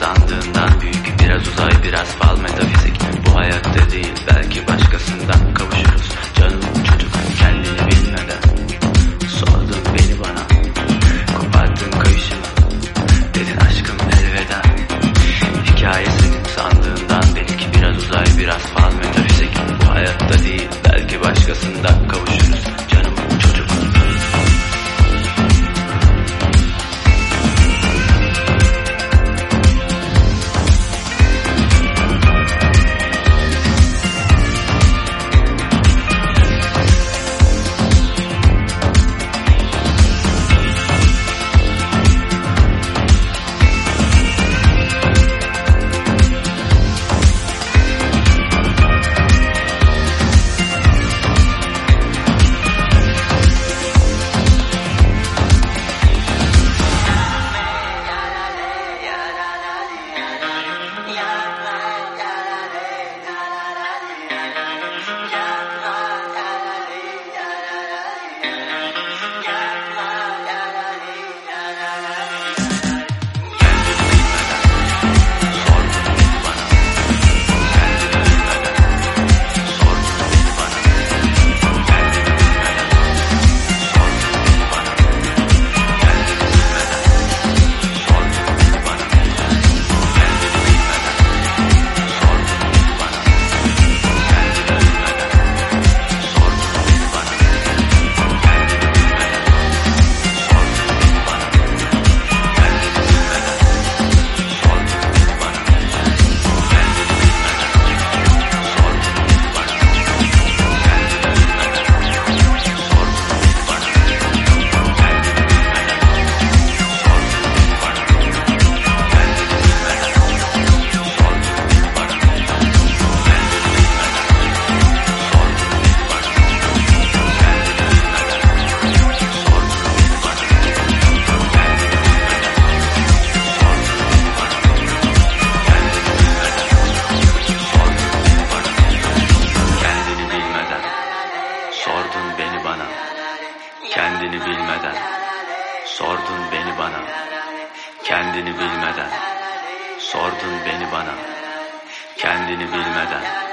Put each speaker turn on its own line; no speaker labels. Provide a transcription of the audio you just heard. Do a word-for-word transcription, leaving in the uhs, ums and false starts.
sandığından büyük, biraz uzay biraz fal metafizik. Bu hayatta değil belki başkasından kavuşuruz. Canım çocuk kendini bilmeden sordun beni bana, kopardın kayışımı, dedin aşkım elveda. Hikayesi sandığından belki biraz uzay biraz fal metafizik. Bu hayatta değil belki başkasından kavuşuruz. Canım çocuk. Kendini bilmeden sordun beni bana. Kendini bilmeden sordun beni bana. Kendini bilmeden